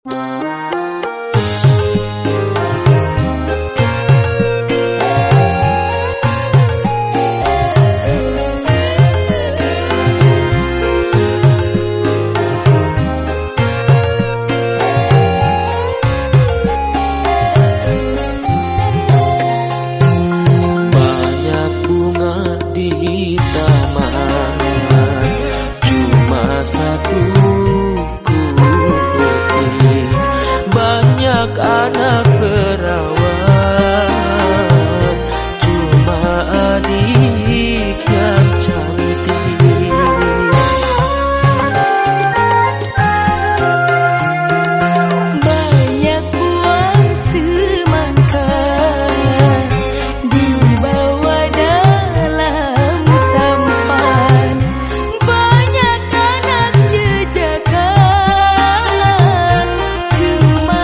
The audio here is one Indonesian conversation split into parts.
Anak perawan, cuma adik yang cantik. Banyak uang semangka dibawa dalam sampan. Banyak anak jejakan, cuma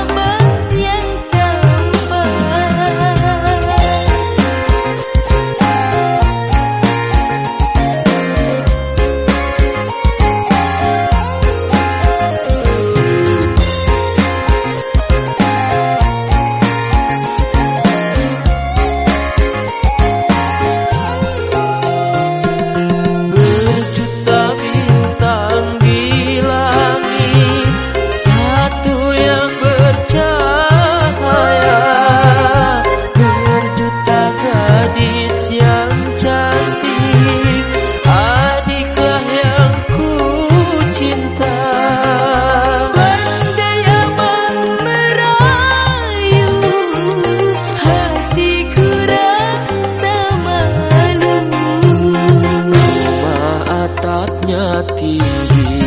tinggi,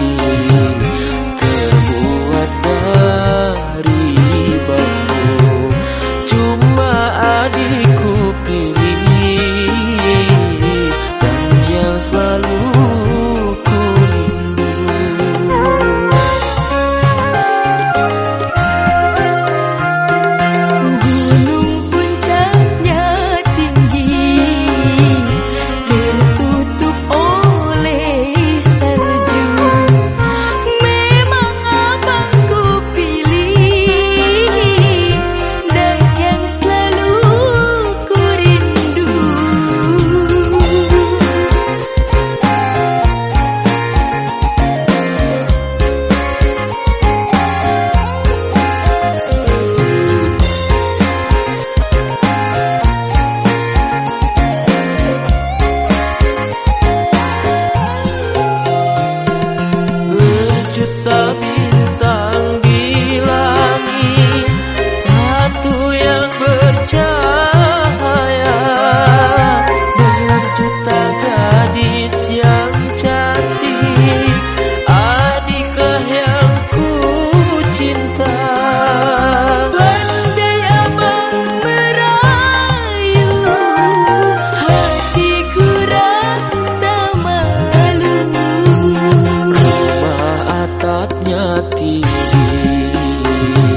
terbuat dari bambu. Cuma adikku pilih, dan yang selalu ku rindu. Gunung puncaknya tinggi, tertutup oleh bintang di langit, satu yang bercahaya, berjuta gadis yang cantik, adiklah yang ku cinta. Pandai abang merayu, hatiku rasa malu. Rumah atapnya tinggi,